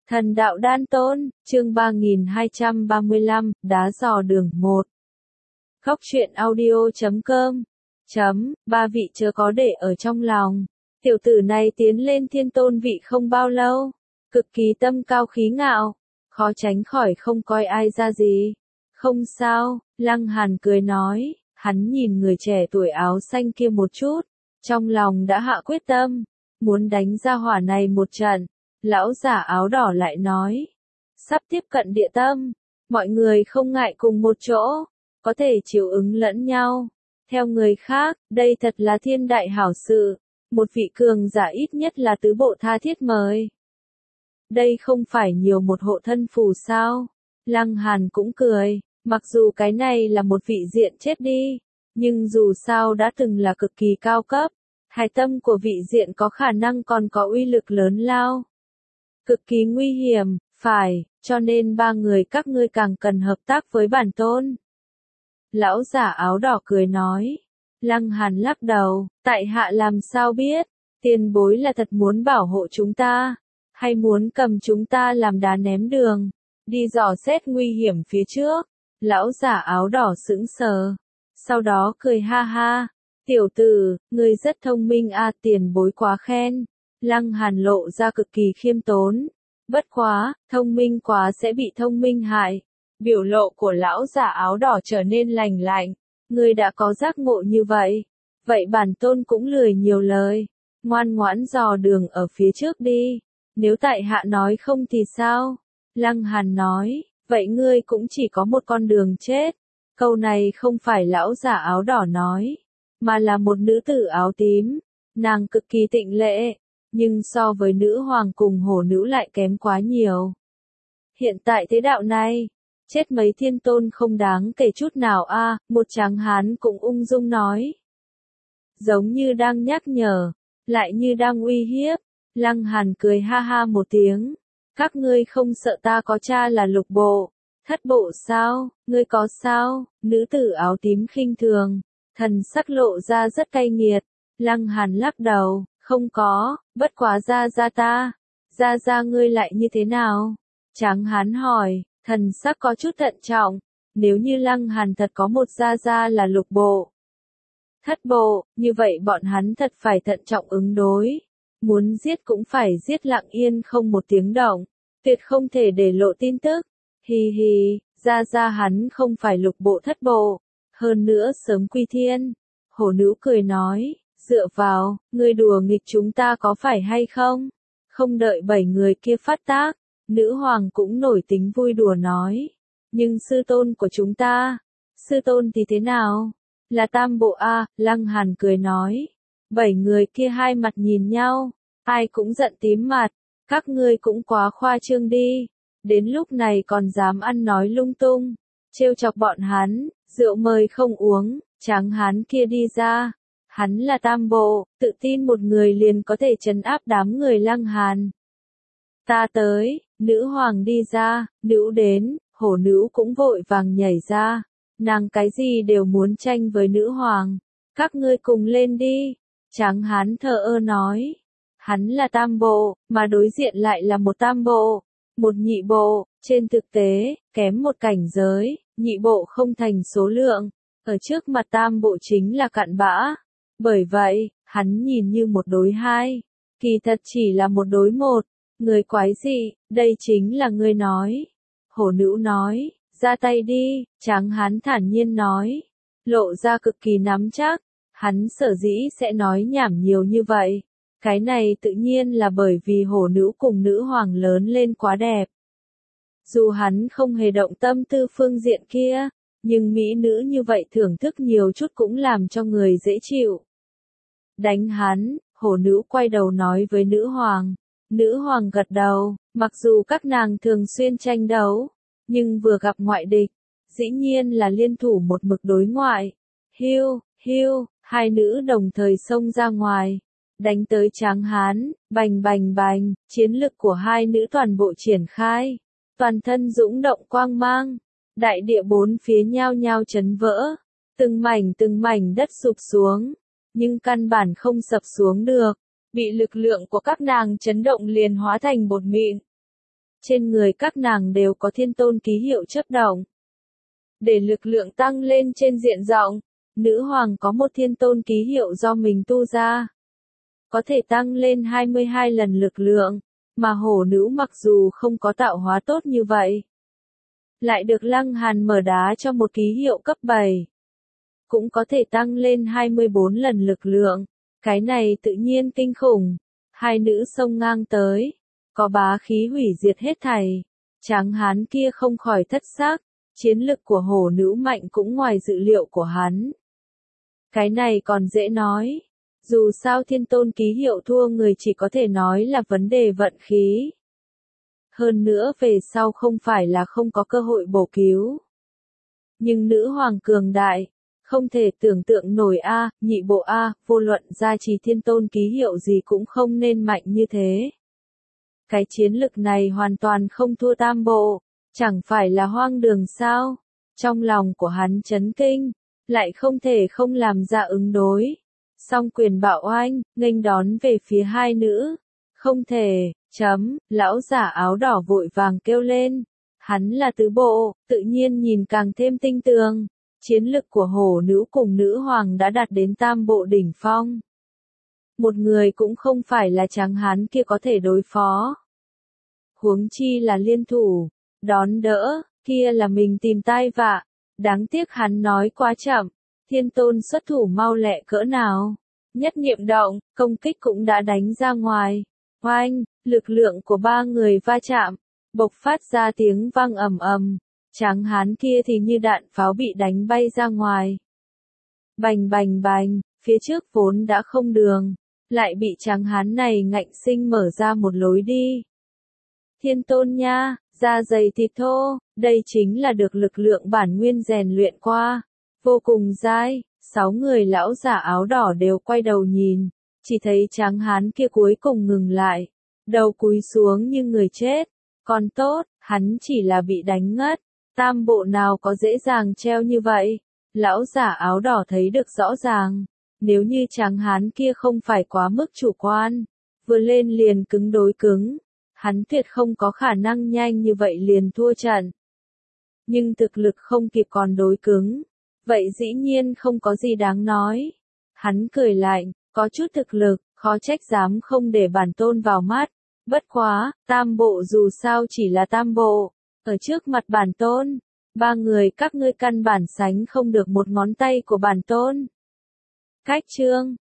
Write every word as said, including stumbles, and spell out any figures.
Thần đạo đan tôn, chương ba nghìn hai trăm ba mươi lăm, đá dò đường một. Khóc chuyện audio chấm com. Chấm, ba vị chớ có để ở trong lòng. Tiểu tử này tiến lên thiên tôn vị không bao lâu. Cực kỳ tâm cao khí ngạo. Khó tránh khỏi không coi ai ra gì. Không sao, Lăng Hàn cười nói. Hắn nhìn người trẻ tuổi áo xanh kia một chút. Trong lòng đã hạ quyết tâm. Muốn đánh ra hỏa này một trận. Lão giả áo đỏ lại nói. Sắp tiếp cận địa tâm. Mọi người không ngại cùng một chỗ. Có thể chiều ứng lẫn nhau. Theo người khác, đây thật là thiên đại hảo sự. Một vị cường giả ít nhất là tứ bộ tha thiết mời. Đây không phải nhiều một hộ thân phù sao? Lăng Hàn cũng cười. Mặc dù cái này là một vị diện chết đi. Nhưng dù sao đã từng là cực kỳ cao cấp. Hài tâm của vị diện có khả năng còn có uy lực lớn lao. Cực kỳ nguy hiểm, phải, cho nên ba người các ngươi càng cần hợp tác với bản tôn. Lão giả áo đỏ cười nói. Lăng Hàn lắc đầu, tại hạ làm sao biết, tiền bối là thật muốn bảo hộ chúng ta, hay muốn cầm chúng ta làm đá ném đường, đi dò xét nguy hiểm phía trước. Lão giả áo đỏ sững sờ, sau đó cười ha ha, tiểu tử, ngươi rất thông minh a, tiền bối quá khen. Lăng Hàn lộ ra cực kỳ khiêm tốn. Bất quá, thông minh quá sẽ bị thông minh hại. Biểu lộ của lão giả áo đỏ trở nên lành lạnh. Ngươi đã có giác ngộ như vậy. Vậy bản tôn cũng lười nhiều lời. Ngoan ngoãn dò đường ở phía trước đi. Nếu tại hạ nói không thì sao? Lăng Hàn nói, vậy ngươi cũng chỉ có một con đường chết. Câu này không phải lão giả áo đỏ nói, mà là một nữ tử áo tím. Nàng cực kỳ tịnh lệ. Nhưng so với nữ hoàng cùng hổ nữ lại kém quá nhiều. Hiện tại thế đạo này, chết mấy thiên tôn không đáng kể chút nào a, à, một tráng hán cũng ung dung nói. Giống như đang nhắc nhở, lại như đang uy hiếp. Lăng Hàn cười ha ha một tiếng. Các ngươi không sợ ta có cha là lục bộ, thất bộ sao, ngươi có sao? Nữ tử áo tím khinh thường, thần sắc lộ ra rất cay nghiệt. Lăng Hàn lắc đầu. Không có, bất quá gia gia ta. Gia gia ngươi lại như thế nào? Tráng hán hỏi, thần sắc có chút thận trọng. Nếu như Lăng Hàn thật có một gia gia là lục bộ, thất bộ, như vậy bọn hắn thật phải thận trọng ứng đối. Muốn giết cũng phải giết lặng yên không một tiếng động. Tuyệt không thể để lộ tin tức. Hi hi, gia gia hắn không phải lục bộ thất bộ. Hơn nữa sớm quy thiên. Hổ nữ cười nói. Dựa vào, ngươi đùa nghịch chúng ta có phải hay không? Không đợi bảy người kia phát tác, nữ hoàng cũng nổi tính vui đùa nói. Nhưng sư tôn của chúng ta, sư tôn thì thế nào? Là tam bộ a, Lăng Hàn cười nói. Bảy người kia hai mặt nhìn nhau, ai cũng giận tím mặt, các ngươi cũng quá khoa trương đi. Đến lúc này còn dám ăn nói lung tung, trêu chọc bọn hắn, rượu mời không uống, tráng hán kia đi ra. Hắn là tam bộ, tự tin một người liền có thể trấn áp đám người Lăng Hàn. Ta tới, nữ hoàng đi ra, nữ đến, hổ nữ cũng vội vàng nhảy ra. Nàng cái gì đều muốn tranh với nữ hoàng. Các ngươi cùng lên đi. Tráng hán thờ ơ nói. Hắn là tam bộ, mà đối diện lại là một tam bộ. Một nhị bộ, trên thực tế, kém một cảnh giới, nhị bộ không thành số lượng. Ở trước mặt tam bộ chính là cặn bã. Bởi vậy, hắn nhìn như một đối hai, kỳ thật chỉ là một đối một. Người quái dị, đây chính là ngươi nói. Hổ nữ nói, ra tay đi, tráng hán thản nhiên nói. Lộ ra cực kỳ nắm chắc, hắn sở dĩ sẽ nói nhảm nhiều như vậy. Cái này tự nhiên là bởi vì hổ nữ cùng nữ hoàng lớn lên quá đẹp. Dù hắn không hề động tâm tư phương diện kia, nhưng mỹ nữ như vậy thưởng thức nhiều chút cũng làm cho người dễ chịu. Đánh hắn, hổ nữ quay đầu nói với nữ hoàng. Nữ hoàng gật đầu, mặc dù các nàng thường xuyên tranh đấu, nhưng vừa gặp ngoại địch, dĩ nhiên là liên thủ một mực đối ngoại. Hiu, hiu, hai nữ đồng thời xông ra ngoài, đánh tới tráng hán, bành bành bành, chiến lực của hai nữ toàn bộ triển khai, toàn thân dũng động quang mang, đại địa bốn phía nhao nhao chấn vỡ, từng mảnh từng mảnh đất sụp xuống. Nhưng căn bản không sập xuống được, bị lực lượng của các nàng chấn động liền hóa thành bột mịn. trên người các nàng đều có thiên tôn ký hiệu chớp động. Để lực lượng tăng lên trên diện rộng, nữ hoàng có một thiên tôn ký hiệu do mình tu ra. Có thể tăng lên hai mươi hai lần lực lượng, mà hổ nữ mặc dù không có tạo hóa tốt như vậy. Lại được Lăng Hàn mở đá cho một ký hiệu cấp bảy. Cũng có thể tăng lên hai mươi bốn lần lực lượng. Cái này tự nhiên kinh khủng. Hai nữ xông ngang tới. Có bá khí hủy diệt hết thảy. Tráng hán kia không khỏi thất xác. Chiến lực của hổ nữ mạnh cũng ngoài dự liệu của hắn. Cái này còn dễ nói. Dù sao thiên tôn ký hiệu thua người chỉ có thể nói là vấn đề vận khí. Hơn nữa về sau không phải là không có cơ hội bổ cứu. Nhưng nữ hoàng cường đại, không thể tưởng tượng nổi a, nhị bộ a, vô luận gia trì thiên tôn ký hiệu gì cũng không nên mạnh như thế. Cái chiến lực này hoàn toàn không thua tam bộ, chẳng phải là hoang đường sao? Trong lòng của hắn chấn kinh, lại không thể không làm ra ứng đối. Song quyền bạo oanh, nghênh đón về phía hai nữ. Không thể, chấm, lão giả áo đỏ vội vàng kêu lên. Hắn là tứ bộ, tự nhiên nhìn càng thêm tinh tường. Chiến lực của hổ nữ cùng nữ hoàng đã đạt đến tam bộ đỉnh phong. Một người cũng không phải là tráng hán kia có thể đối phó. Huống chi là liên thủ, đón đỡ, kia là mình tìm tai vạ. Đáng tiếc hắn nói quá chậm, thiên tôn xuất thủ mau lẹ cỡ nào. Nhất niệm động, công kích cũng đã đánh ra ngoài. Oanh, lực lượng của ba người va chạm, bộc phát ra tiếng vang ầm ầm. Tráng hán kia thì như đạn pháo bị đánh bay ra ngoài. Bành bành bành, phía trước vốn đã không đường, lại bị tráng hán này ngạnh sinh mở ra một lối đi. Thiên tôn nha, da dày thịt thô, đây chính là được lực lượng bản nguyên rèn luyện qua. Vô cùng dai, sáu người lão giả áo đỏ đều quay đầu nhìn, chỉ thấy tráng hán kia cuối cùng ngừng lại, đầu cúi xuống như người chết. Còn tốt, hắn chỉ là bị đánh ngất, tam bộ nào có dễ dàng treo như vậy. Lão giả áo đỏ thấy được rõ ràng, nếu như tráng hán kia không phải quá mức chủ quan, vừa lên liền cứng đối cứng, hắn tuyệt không có khả năng nhanh như vậy liền thua trận. Nhưng thực lực không kịp còn đối cứng, vậy dĩ nhiên không có gì đáng nói. Hắn cười lạnh, có chút thực lực, khó trách dám không để bản tôn vào mắt. Bất quá, tam bộ dù sao chỉ là tam bộ, ở trước mặt bản tôn, ba người các ngươi căn bản sánh không được một ngón tay của bản tôn. Cách chương